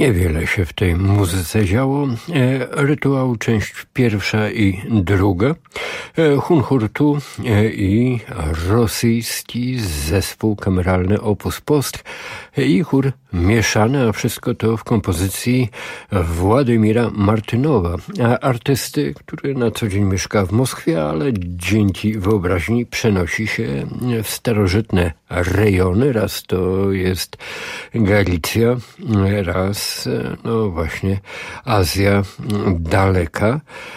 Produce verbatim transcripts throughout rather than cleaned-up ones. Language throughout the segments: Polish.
Niewiele się w tej muzyce działo. E, rytuał, część pierwsza i druga. E, Hunhurtu e, i rosyjski zespół kameralny Opus Post e, i chór mieszany, a wszystko to w kompozycji Władimira Martynowa, a artysty, który na co dzień mieszka w Moskwie, ale dzięki wyobraźni przenosi się w starożytne rejony. Raz to jest Galicja, raz no właśnie Azja daleka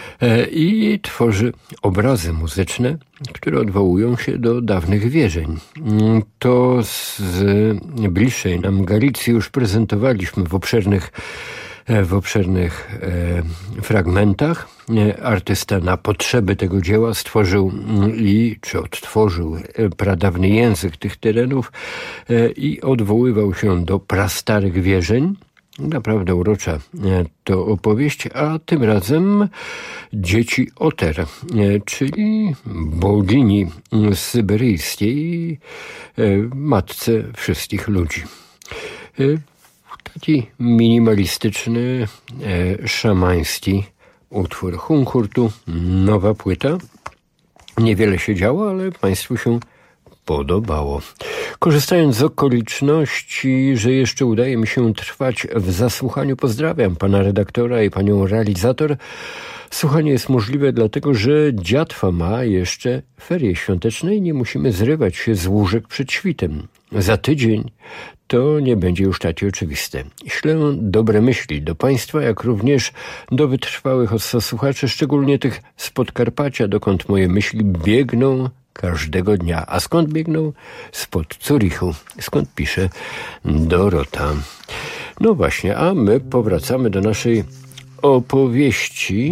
i tworzy obrazy muzyczne, które odwołują się do dawnych wierzeń. To z bliższej nam Galicji już prezentowaliśmy w obszernych w obszernych e, fragmentach. Artysta na potrzeby tego dzieła stworzył i, czy odtworzył pradawny język tych terenów e, i odwoływał się do prastarych wierzeń. Naprawdę urocza to opowieść, a tym razem dzieci Oter, e, czyli bogini syberyjskiej, e, matce wszystkich ludzi. E, Taki minimalistyczny, e, szamański utwór Hunhurtu, nowa płyta. Niewiele się działo, ale Państwu się podobało. Korzystając z okoliczności, że jeszcze udaje mi się trwać w zasłuchaniu, pozdrawiam pana redaktora i panią realizator. Słuchanie jest możliwe dlatego, że dziatwa ma jeszcze ferie świąteczne i nie musimy zrywać się z łóżek przed świtem. Za tydzień to nie będzie już takie oczywiste. Ślę dobre myśli do Państwa, jak również do wytrwałych słuchaczy, szczególnie tych z Podkarpacia, dokąd moje myśli biegną każdego dnia. A skąd biegną? Spod Zurichu, skąd pisze Dorota. No właśnie, a my powracamy do naszej opowieści.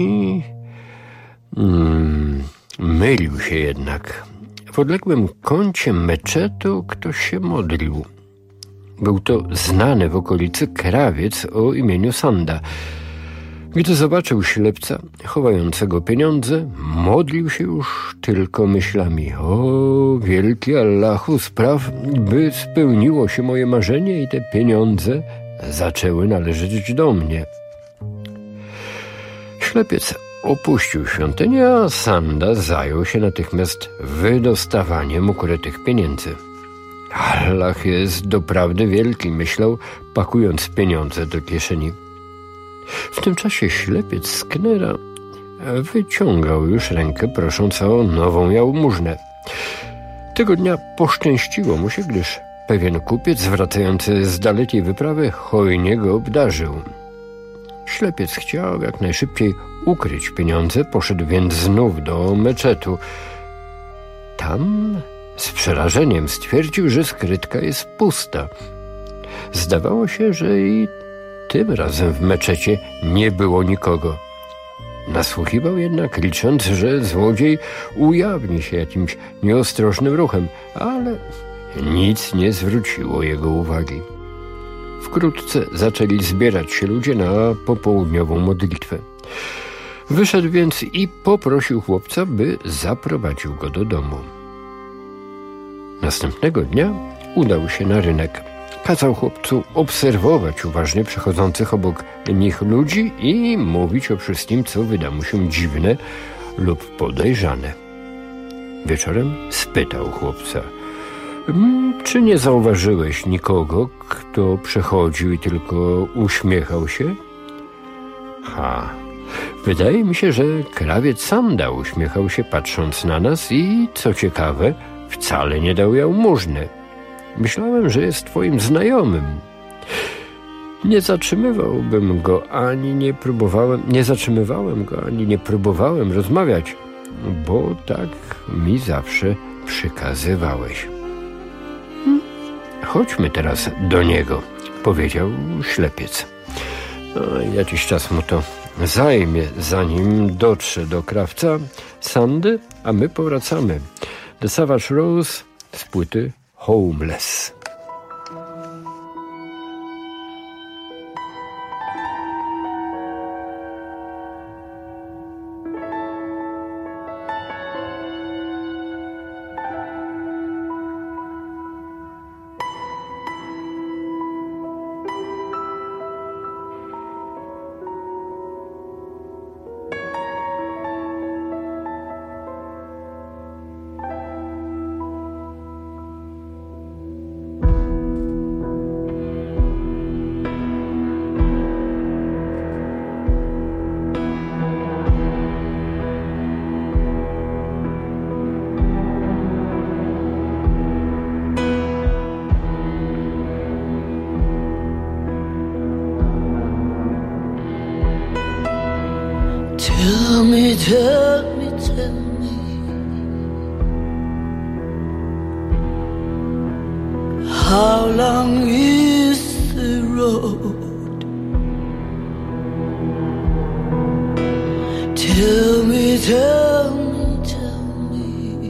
Hmm, mylił się jednak. W odległym kącie meczetu ktoś się modlił. Był to znany w okolicy krawiec o imieniu Sanda. Gdy zobaczył ślepca chowającego pieniądze, modlił się już tylko myślami: o wielki Allahu, spraw, by spełniło się moje marzenie i te pieniądze zaczęły należeć do mnie. Ślepiec opuścił świątynię, a Sanda zajął się natychmiast wydostawaniem ukrytych pieniędzy. Allah jest doprawdy wielki, myślał, pakując pieniądze do kieszeni. W tym czasie ślepiec z Knera wyciągał już rękę, prosząc o nową jałmużnę. Tego dnia poszczęściło mu się, gdyż pewien kupiec wracający z dalekiej wyprawy hojnie go obdarzył. Ślepiec chciał jak najszybciej ukryć pieniądze, poszedł więc znów do meczetu. Tam z przerażeniem stwierdził, że skrytka jest pusta. Zdawało się, że i tym razem w meczecie nie było nikogo. Nasłuchiwał jednak, licząc, że złodziej ujawni się jakimś nieostrożnym ruchem, ale nic nie zwróciło jego uwagi. Wkrótce zaczęli zbierać się ludzie na popołudniową modlitwę. Wyszedł więc i poprosił chłopca, by zaprowadził go do domu. Następnego dnia udał się na rynek. Kazał chłopcu obserwować uważnie przechodzących obok nich ludzi i mówić o wszystkim, co wyda mu się dziwne lub podejrzane. Wieczorem spytał chłopca: czy nie zauważyłeś nikogo, kto przechodził i tylko uśmiechał się? Ha, wydaje mi się, że krawiec Sanda uśmiechał się, patrząc na nas i, co ciekawe, wcale nie dał jałmużny. Myślałem, że jest twoim znajomym. Nie zatrzymywałbym go, ani nie próbowałem, nie zatrzymywałem go, ani nie próbowałem rozmawiać, bo tak mi zawsze przykazywałeś. Hm? Chodźmy teraz do niego, powiedział ślepiec. No, jakiś czas mu to zajmie, zanim dotrze do krawca Sandy, a my powracamy. The Savage Rose z płyty Homeless. Tell me, tell me, tell me, how long is the road? Tell me, tell me, tell me,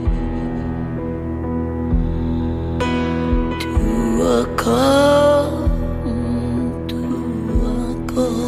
do I come, do I go?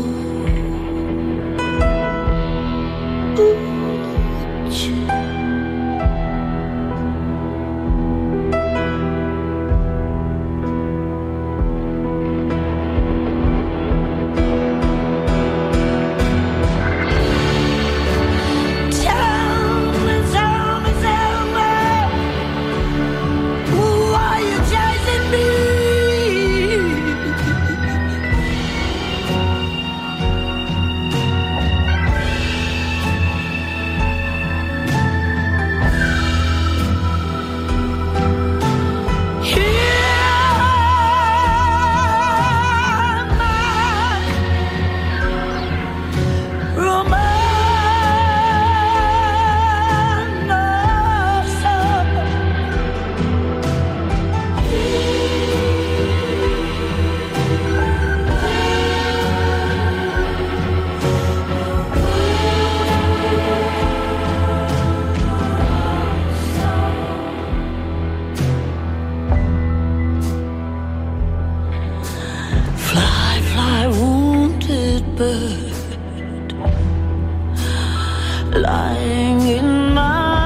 Lying in my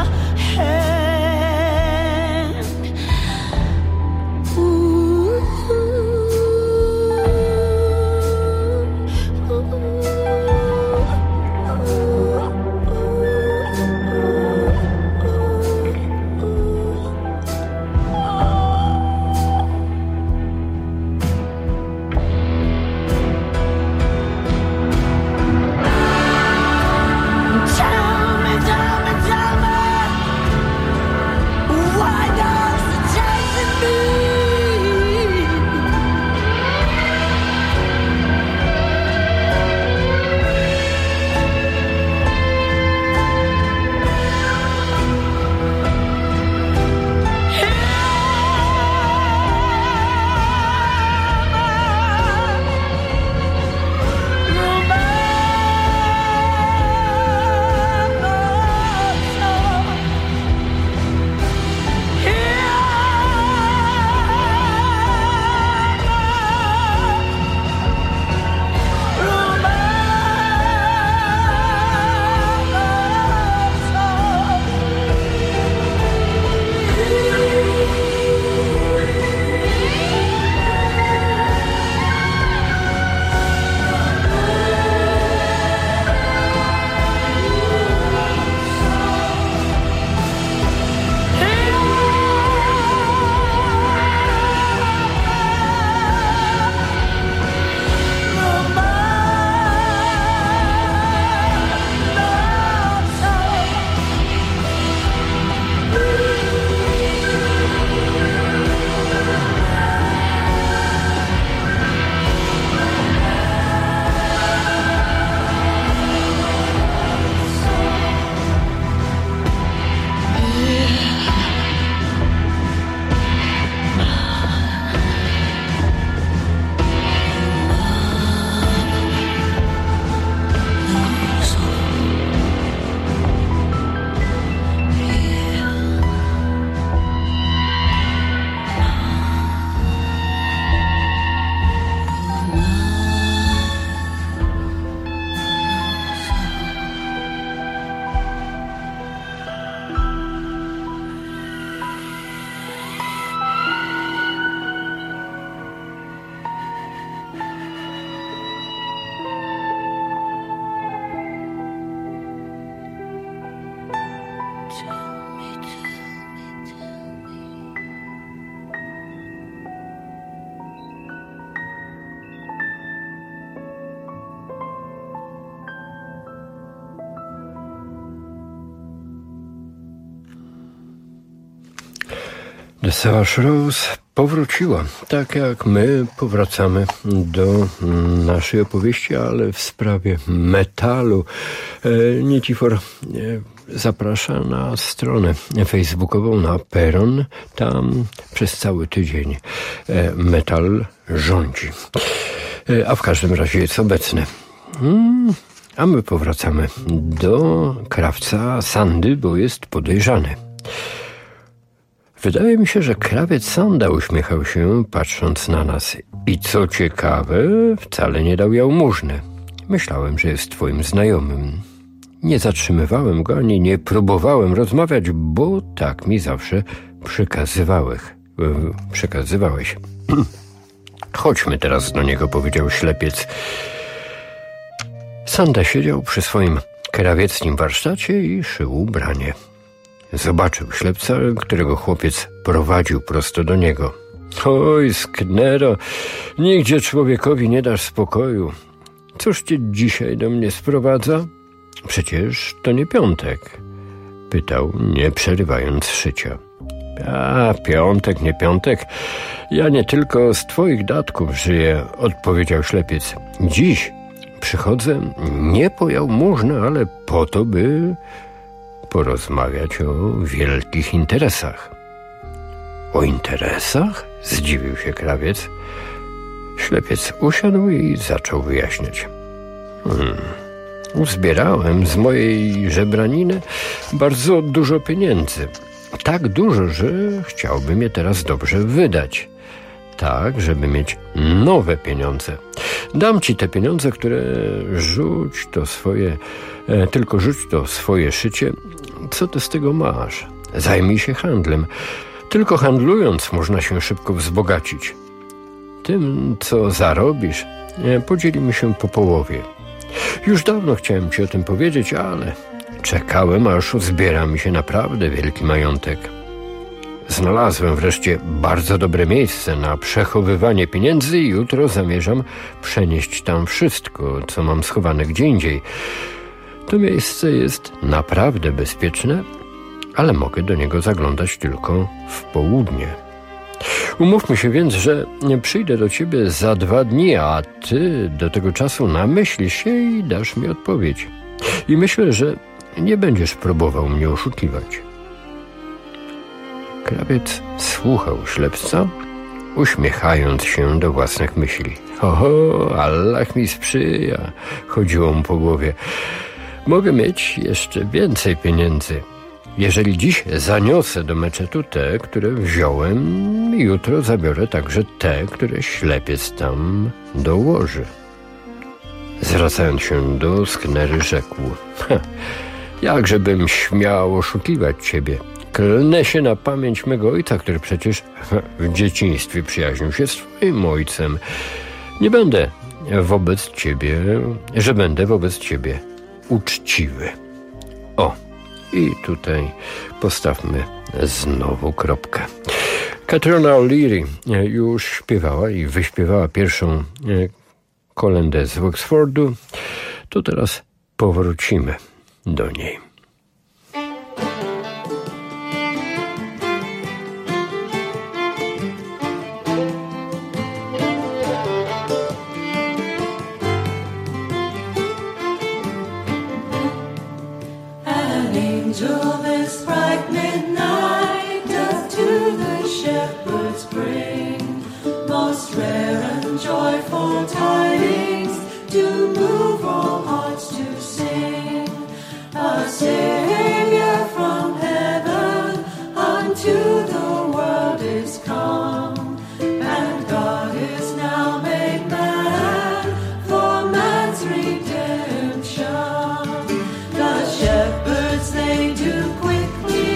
hand. Ooh, ooh, The Savage Rose, powróciła, tak jak my powracamy do naszej opowieści, ale w sprawie metalu. Nietifor zaprasza na stronę facebookową, na peron. Tam przez cały tydzień metal rządzi. A w każdym razie jest obecny. A my powracamy do krawca Sandy, bo jest podejrzany. Wydaje mi się, że krawiec Sanda uśmiechał się, patrząc na nas. I co ciekawe, wcale nie dał jałmużny. Myślałem, że jest twoim znajomym. Nie zatrzymywałem go, ani nie próbowałem rozmawiać, bo tak mi zawsze przekazywałeś. Przekazywałeś. Chodźmy teraz do niego, powiedział ślepiec. Sanda siedział przy swoim krawieckim warsztacie i szył ubranie. Zobaczył ślepca, którego chłopiec prowadził prosto do niego. Oj, Sknero, nigdzie człowiekowi nie dasz spokoju. Cóż cię dzisiaj do mnie sprowadza? Przecież to nie piątek, pytał, nie przerywając szycia. A, piątek, nie piątek. Ja nie tylko z twoich datków żyję, odpowiedział ślepiec. Dziś przychodzę nie po jałmużnę, ale po to, by porozmawiać o wielkich interesach. O interesach? Zdziwił się krawiec. Ślepiec usiadł i zaczął wyjaśniać. Hmm. Uzbierałem z mojej żebraniny bardzo dużo pieniędzy. Tak dużo, że chciałbym je teraz dobrze wydać. Tak, żeby mieć nowe pieniądze. Dam ci te pieniądze, które rzuć to swoje, e, tylko rzuć to swoje szycie. Co ty z tego masz? Zajmij się handlem. Tylko handlując można się szybko wzbogacić. Tym, co zarobisz, e, podzielimy się po połowie. Już dawno chciałem ci o tym powiedzieć, ale czekałem, aż uzbiera mi się naprawdę wielki majątek. Znalazłem wreszcie bardzo dobre miejsce na przechowywanie pieniędzy i jutro zamierzam przenieść tam wszystko, co mam schowane gdzie indziej. To miejsce jest naprawdę bezpieczne, ale mogę do niego zaglądać tylko w południe. Umówmy się więc, że przyjdę do ciebie za dwa dni, a ty do tego czasu namyślisz się i dasz mi odpowiedź. I myślę, że nie będziesz próbował mnie oszukiwać. Krawiec słuchał ślepca, uśmiechając się do własnych myśli. Oho, Allah mi sprzyja, chodziło mu po głowie. Mogę mieć jeszcze więcej pieniędzy. Jeżeli dziś zaniosę do meczetu te, które wziąłem, jutro zabiorę także te, które ślepiec tam dołoży. Zwracając się do Sknery, rzekł. Jakżebym śmiał oszukiwać ciebie. Klnę się na pamięć mego ojca, który przecież w dzieciństwie przyjaźnił się z twoim ojcem. Nie będę wobec ciebie, że będę wobec ciebie uczciwy. O, i tutaj postawmy znowu kropkę. Catriona O'Leary już śpiewała i wyśpiewała pierwszą kolędę z Oxfordu. To teraz powrócimy do niej. Shepherds, they do quickly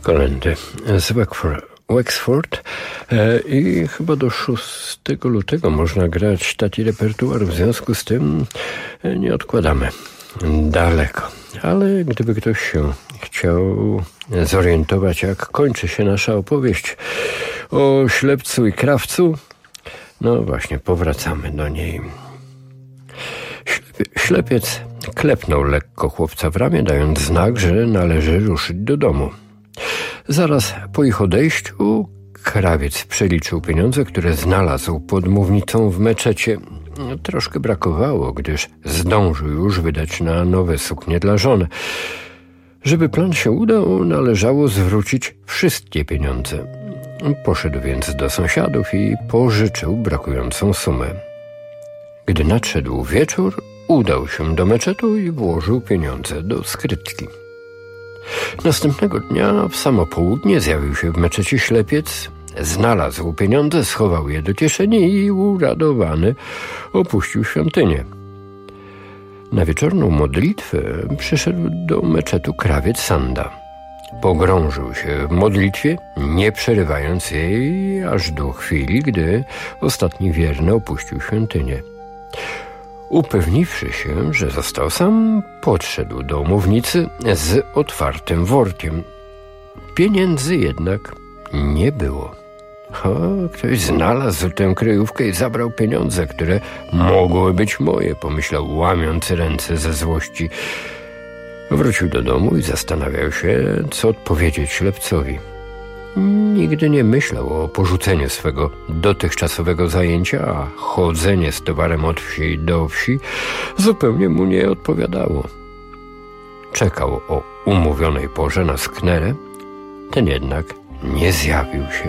Kolędy z Wexford, Wexford e, i chyba do szóstego lutego można grać taki repertuar, w związku z tym e, nie odkładamy daleko. Ale gdyby ktoś się chciał zorientować, jak kończy się nasza opowieść o ślepcu i krawcu, no właśnie, powracamy do niej. Ślepiec klepnął lekko chłopca w ramię, dając znak, że należy ruszyć do domu. Zaraz po ich odejściu krawiec przeliczył pieniądze, które znalazł pod mównicą w meczecie. Troszkę brakowało, gdyż zdążył już wydać na nowe suknie dla żony. Żeby plan się udał, należało zwrócić wszystkie pieniądze. Poszedł więc do sąsiadów i pożyczył brakującą sumę. Gdy nadszedł wieczór, udał się do meczetu i włożył pieniądze do skrytki. Następnego dnia w samo południe zjawił się w meczecie ślepiec, znalazł pieniądze, schował je do kieszeni i uradowany opuścił świątynię. Na wieczorną modlitwę przyszedł do meczetu krawiec Sanda. Pogrążył się w modlitwie, nie przerywając jej aż do chwili, gdy ostatni wierny opuścił świątynię. Upewniwszy się, że został sam, podszedł do mównicy z otwartym workiem. Pieniędzy jednak nie było. O, ktoś znalazł tę kryjówkę i zabrał pieniądze, które mogły być moje, pomyślał, łamiąc ręce ze złości. Wrócił do domu i zastanawiał się, co odpowiedzieć ślepcowi. Nigdy nie myślał o porzuceniu swego dotychczasowego zajęcia, a chodzenie z towarem od wsi do wsi zupełnie mu nie odpowiadało. Czekał o umówionej porze na sknerę, ten jednak nie zjawił się.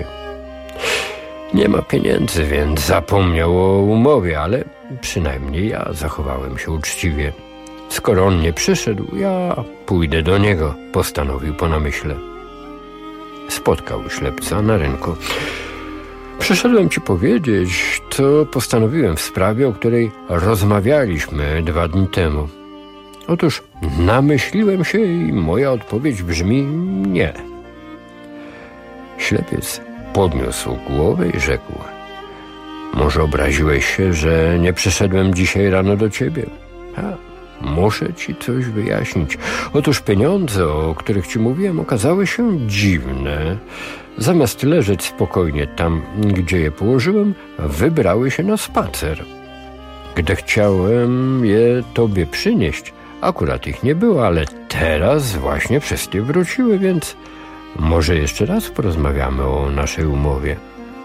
Nie ma pieniędzy, więc zapomniał o umowie, ale przynajmniej ja zachowałem się uczciwie. Skoro on nie przyszedł, ja pójdę do niego, postanowił po namyśle. Spotkał ślepca na rynku. Przyszedłem ci powiedzieć, co postanowiłem w sprawie, o której rozmawialiśmy dwa dni temu. Otóż namyśliłem się i moja odpowiedź brzmi nie. Ślepiec podniósł głowę i rzekł: może obraziłeś się, że nie przyszedłem dzisiaj rano do ciebie? A, muszę ci coś wyjaśnić. Otóż pieniądze, o których ci mówiłem, okazały się dziwne. Zamiast leżeć spokojnie tam, gdzie je położyłem, wybrały się na spacer. Gdy chciałem je tobie przynieść, akurat ich nie było, ale teraz właśnie wszystkie wróciły, więc może jeszcze raz porozmawiamy o naszej umowie.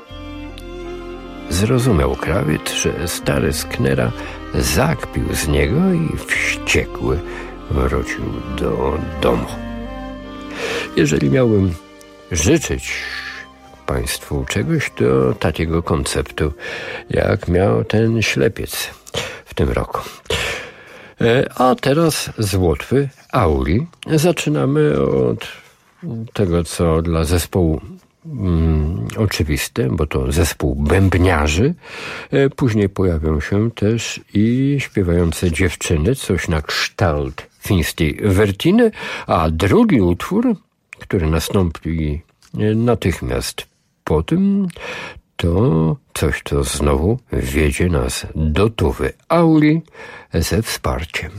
Zrozumiał krawiec, że stary sknera zakpił z niego i wściekły wrócił do domu. Jeżeli miałbym życzyć państwu czegoś, to takiego konceptu, jak miał ten ślepiec w tym roku. A teraz z Łotwy, Auli. Zaczynamy od tego, co dla zespołu mm, oczywiste, bo to zespół bębniarzy. Później pojawią się też i śpiewające dziewczyny, coś na kształt fińskiej Wertiny, a drugi utwór, który nastąpi natychmiast po tym, to coś, co znowu wiedzie nas do Tuwy, Auli ze wsparciem.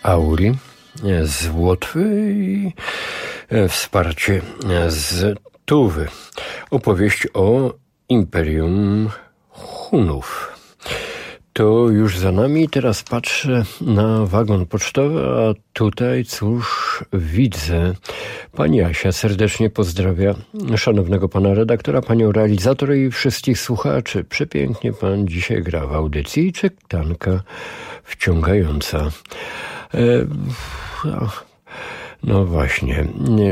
Auri z Łotwy i wsparcie z Tuwy. Opowieść o Imperium Hunów. To już za nami. Teraz patrzę na wagon pocztowy, a tutaj, cóż, widzę. Pani Asia serdecznie pozdrawia szanownego pana redaktora, panią realizator i wszystkich słuchaczy. Przepięknie pan dzisiaj gra w audycji. Czytanka wciągająca. E, no, no właśnie.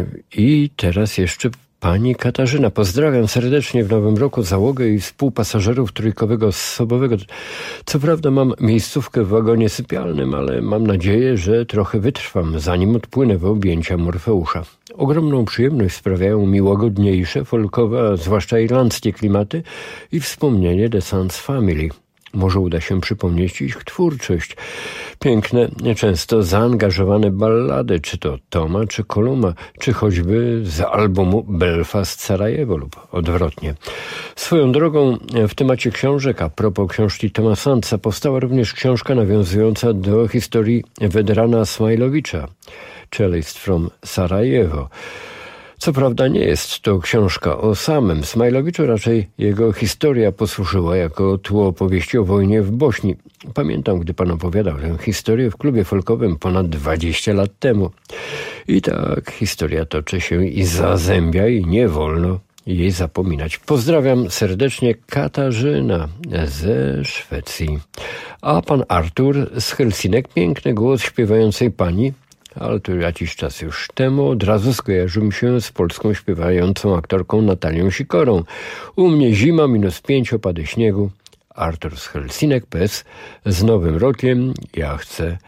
I teraz jeszcze pani Katarzyna. Pozdrawiam serdecznie w nowym roku załogę i współpasażerów trójkowego osobowego. Co prawda mam miejscówkę w wagonie sypialnym, ale mam nadzieję, że trochę wytrwam, zanim odpłynę w objęcia Morfeusza. Ogromną przyjemność sprawiają mi łagodniejsze, folkowe, a zwłaszcza irlandzkie klimaty i wspomnienie The Sands Family. Może uda się przypomnieć ich twórczość. Piękne, często zaangażowane ballady, czy to Toma, czy Koluma, czy choćby z albumu Belfast Sarajewo lub odwrotnie. Swoją drogą w temacie książek, a propos książki Toma Sandsa, powstała również książka nawiązująca do historii Wedrana Smajlowicza, Cellist from Sarajevo. Co prawda nie jest to książka o samym Smajlowiczu, raczej jego historia posłużyła jako tło opowieści o wojnie w Bośni. Pamiętam, gdy pan opowiadał tę historię w klubie folkowym ponad dwadzieścia lat temu. I tak historia toczy się i zazębia i nie wolno jej zapominać. Pozdrawiam serdecznie, Katarzyna ze Szwecji. A pan Artur z Helsinek, piękny głos śpiewającej pani, ale to jakiś czas już temu, od razu skojarzył mi się z polską śpiewającą aktorką Natalią Sikorą. U mnie zima, minus pięć, opady śniegu. Artur z Helsinek, P S. Z Nowym Rokiem, ja chcę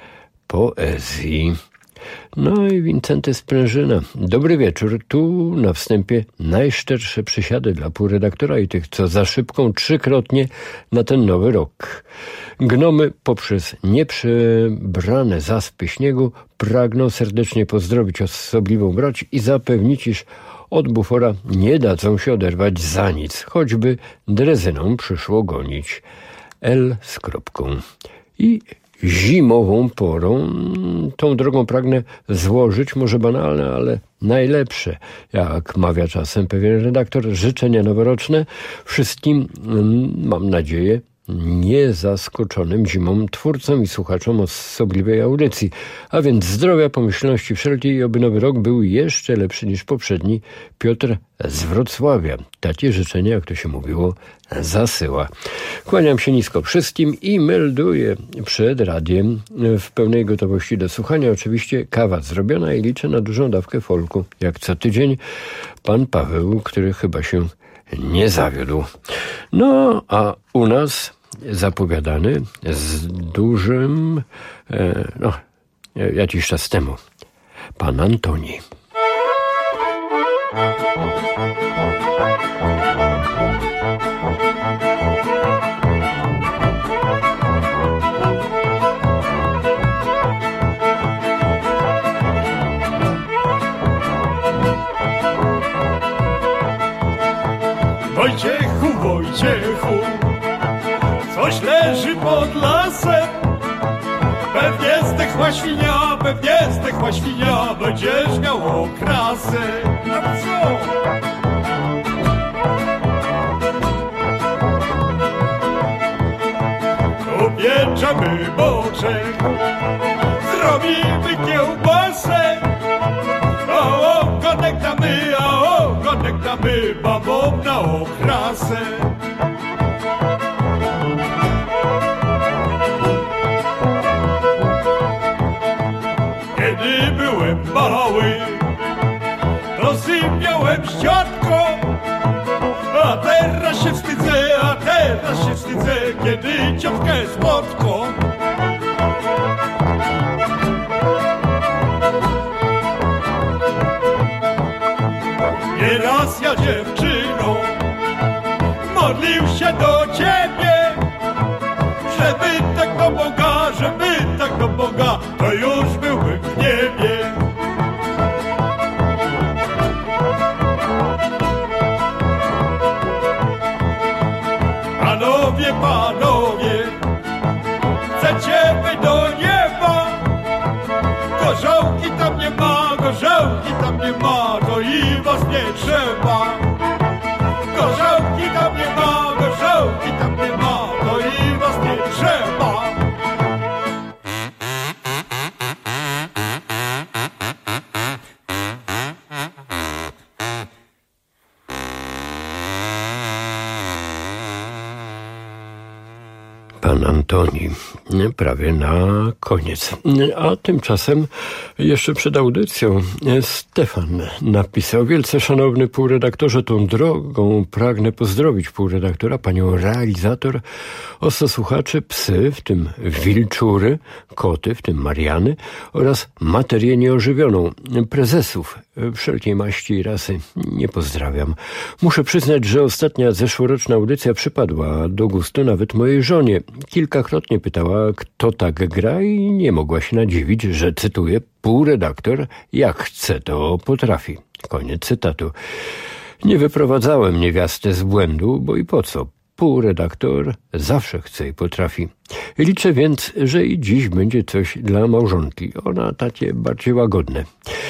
poezji. No i Wincenty Sprężyna. Dobry wieczór. Tu na wstępie najszczersze przysiady dla półredaktora i tych, co za szybką trzykrotnie na ten nowy rok. Gnomy poprzez nieprzebrane zaspy śniegu pragną serdecznie pozdrowić osobliwą brać i zapewnić, iż od bufora nie dadzą się oderwać za nic, choćby drezyną przyszło gonić. L z kropką. I zimową porą tą drogą pragnę złożyć, może banalne, ale najlepsze, jak mawia czasem pewien redaktor, życzenia noworoczne wszystkim, mam nadzieję, niezaskoczonym zimą twórcom i słuchaczom osobliwej audycji. A więc zdrowia, pomyślności wszelkiej i oby nowy rok był jeszcze lepszy niż poprzedni. Piotr z Wrocławia. Takie życzenia, jak to się mówiło, zasyła. Kłaniam się nisko wszystkim i melduję przed radiem w pełnej gotowości do słuchania. Oczywiście kawa zrobiona i liczę na dużą dawkę folku. Jak co tydzień pan Paweł, który chyba się nie zawiódł. No, a u nas zapowiadany z dużym, e, no, jakiś czas temu, pan Antoni. Wojciechu, Wojciechu, coś leży pod lasem. Pewnie zdechła świnia, pewnie zdechła świnia, będziesz miał okrasę. A co? Upieczemy boczek, zrobimy kiełbasę. O, ogonek damy, a ogonek damy babom na okrasę. Kiedy byłem mały, to sypiałem ściotką, a teraz się wstydzę, a teraz się wstydzę, kiedy ciotkę spotkam. Nieraz ja dziewczyną modlił się do ciebie, żeby tak do Boga, żeby tak do Boga, to już byłbym w niebie. Panowie, panowie, chcecie być do nieba, trzeba. Gorzołki tam nie ma, gorzołki tam nie ma, to i was nie trzeba. Pan Antoni, prawie na koniec. A tymczasem jeszcze przed audycją Stefan napisał: wielce szanowny półredaktorze, tą drogą pragnę pozdrowić półredaktora, panią realizator, oso słuchaczy, psy, w tym wilczury, koty, w tym Mariany, oraz materię nieożywioną, prezesów wszelkiej maści i rasy. Nie pozdrawiam. Muszę przyznać, że ostatnia zeszłoroczna audycja przypadła do gustu nawet mojej żonie. Kilkakrotnie pytała, kto tak gra, i nie mogła się nadziwić, że, cytuję, półredaktor jak chce, to potrafi. Koniec cytatu. Nie wyprowadzałem niewiasty z błędu, bo i po co? Półredaktor zawsze chce i potrafi. Liczę więc, że i dziś będzie coś dla małżonki. Ona takie bardziej łagodne.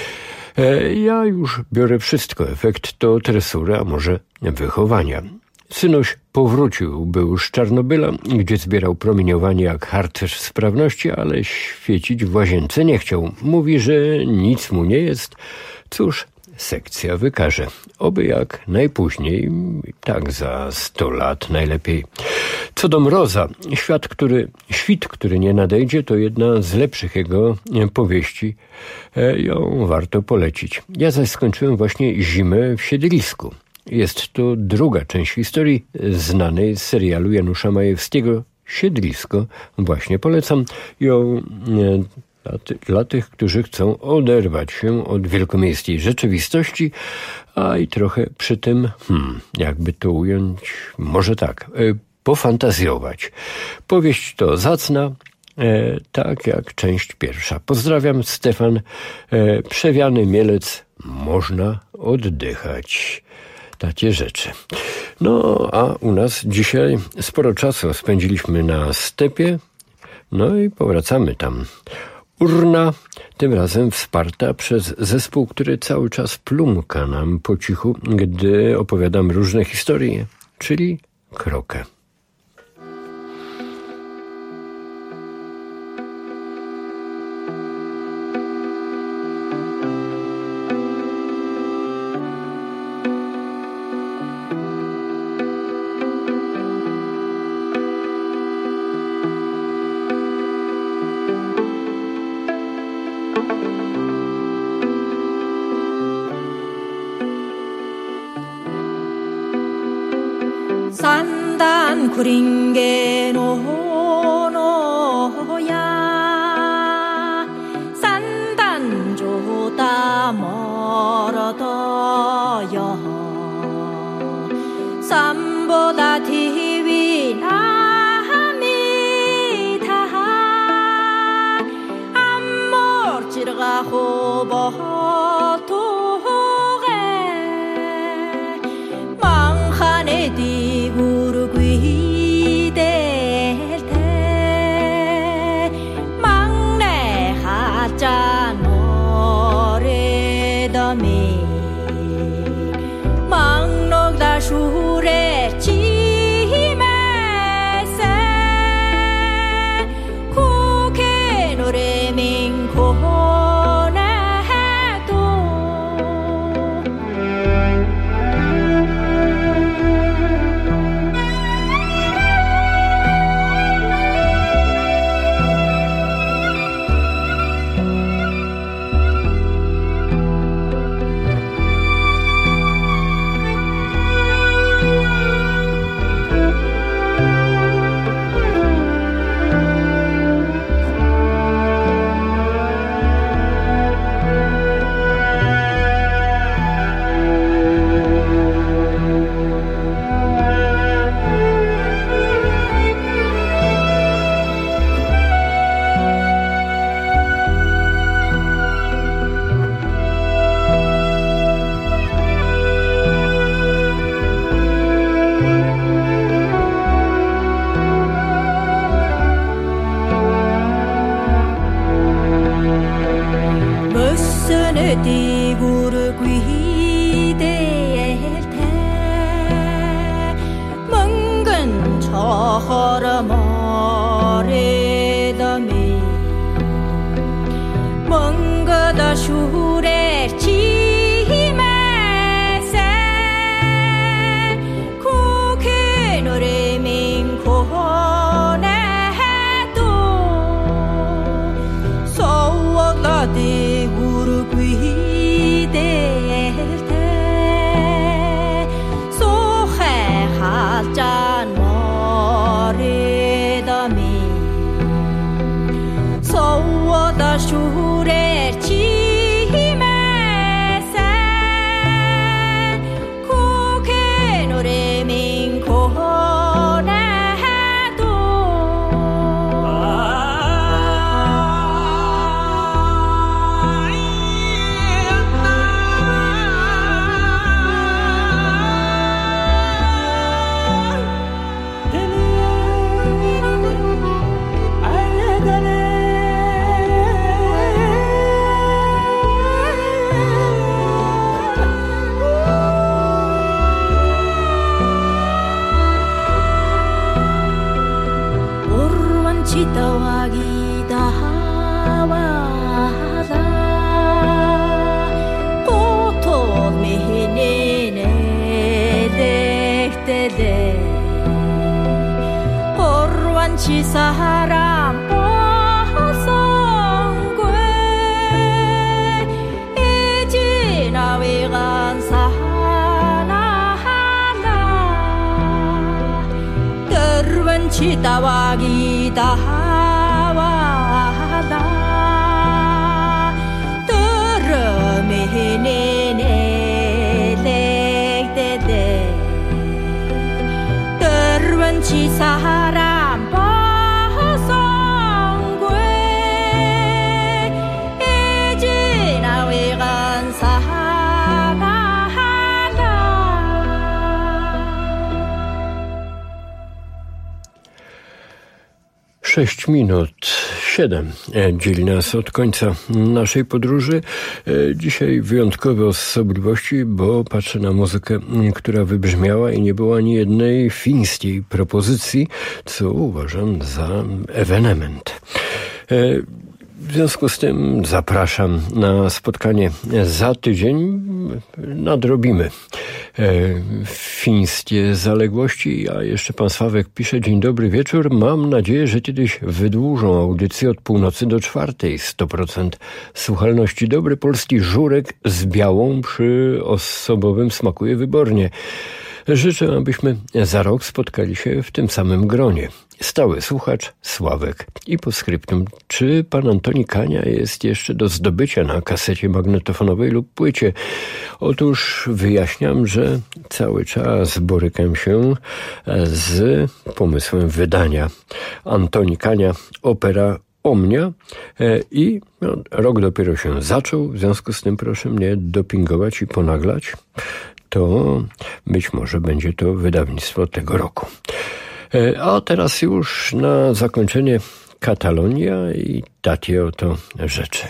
Ja już biorę wszystko. Efekt to tresury, a może wychowania. Synuś powrócił, był z Czarnobyla, gdzie zbierał promieniowanie jak harcerz sprawności, ale świecić w łazience nie chciał. Mówi, że nic mu nie jest. Cóż, sekcja wykaże. Oby jak najpóźniej, tak za sto lat najlepiej. Co do Mroza, świat, który, świt, który nie nadejdzie, to jedna z lepszych jego powieści. Ją warto polecić. Ja zaś skończyłem właśnie Zimę w Siedlisku. Jest to druga część historii znanej z serialu Janusza Majewskiego Siedlisko. Właśnie polecam ją dla, ty, dla tych, którzy chcą oderwać się od wielkomiejskiej rzeczywistości, a i trochę przy tym, hmm, jakby to ująć, może tak, pofantazjować. Powieść to zacna, e, tak jak część pierwsza. Pozdrawiam, Stefan. E, Przewiany Mielec, można oddychać. Takie rzeczy. No, a u nas dzisiaj sporo czasu spędziliśmy na stepie, no i powracamy tam. Urna, tym razem wsparta przez zespół, który cały czas plumka nam po cichu, gdy opowiadam różne historie, czyli Krokę. 산단 구린게 노노야 산단 조다 멀어도요 산보다 디위 남이다 암몰지르가 호보토게 망하네 디 우르귀데 슈레 치메세 쿠케 노래민 코네도 소와가데 우르귀데테 소헤 하잔 머리다미 소와다 슈레 치메세 쿠케 노래민 코네도 Ci saram posongque eji navegan sana hana terbenci tawagi dawada termehenene legdede terbenci saram Sześć minut, siedem dzieli nas od końca naszej podróży. Dzisiaj wyjątkowe osobliwości, bo patrzę na muzykę, która wybrzmiała i nie było ani jednej fińskiej propozycji, co uważam za ewenement. W związku z tym zapraszam na spotkanie za tydzień. Nadrobimy e, fińskie zaległości, a jeszcze pan Sławek pisze: dzień dobry wieczór. Mam nadzieję, że kiedyś wydłużą audycję od północy do czwartej. sto procent słuchalności. Dobry polski żurek z białą przy osobowym smakuje wybornie. Życzę, abyśmy za rok spotkali się w tym samym gronie. Stały słuchacz Sławek. I postscriptum: czy pan Antoni Kania jest jeszcze do zdobycia na kasecie magnetofonowej lub płycie? Otóż wyjaśniam, że cały czas borykam się z pomysłem wydania Antoni Kania opera Omnia i no, rok dopiero się zaczął, w związku z tym proszę mnie dopingować i ponaglać. To być może będzie to wydawnictwo tego roku. A teraz już na zakończenie Katalonia i takie oto rzeczy.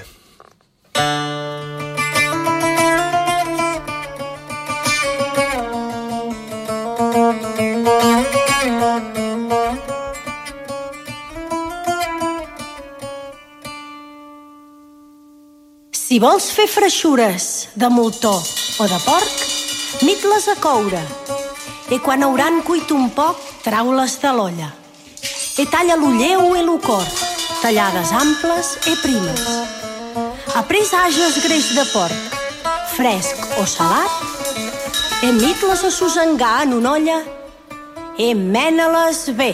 Si vols fer freixures de moltó o de porc, mit-les a coure. I quan hauran cuit un poc, trau-les de l'olla. I talla l'ulleu i el cor, tallades amples i primes. Après hages greix de porc, fresc o salat, i mit-les a sosengar en una olla i mena-les bé.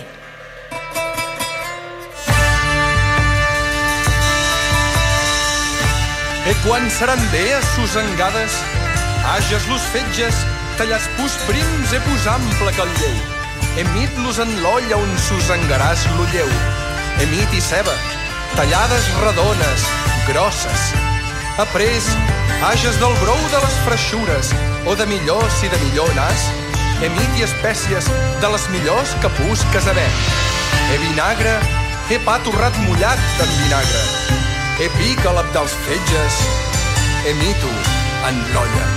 E quan seran bé assosengades, hages-los fetges, tallats pus prims e pus ample que el lleu. Emit-los en l'olla on sosengaràs l'ulleu. Emit i ceba, tallades redones, grosses. Après, hages del brou de les freixures, o de millor si de millor n'has. Emit i espècies de les millors que busques haver. E vinagre, e pa torrat mullat en vinagre. E pica l'ab dels fetges, emito en l'olla.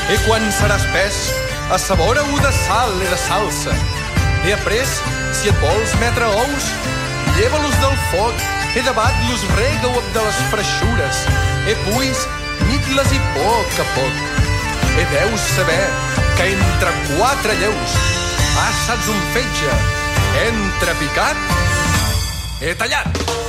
E quan serà espès, assabora-ho de sal i de salsa. E après, si et vols metre ous, lleva-los del foc, e debat-los rega-ho de les freixures, e puis mit-les i poc a poc. E deus saber que entre quatre lleus assats un fetge, entre picat e tallat.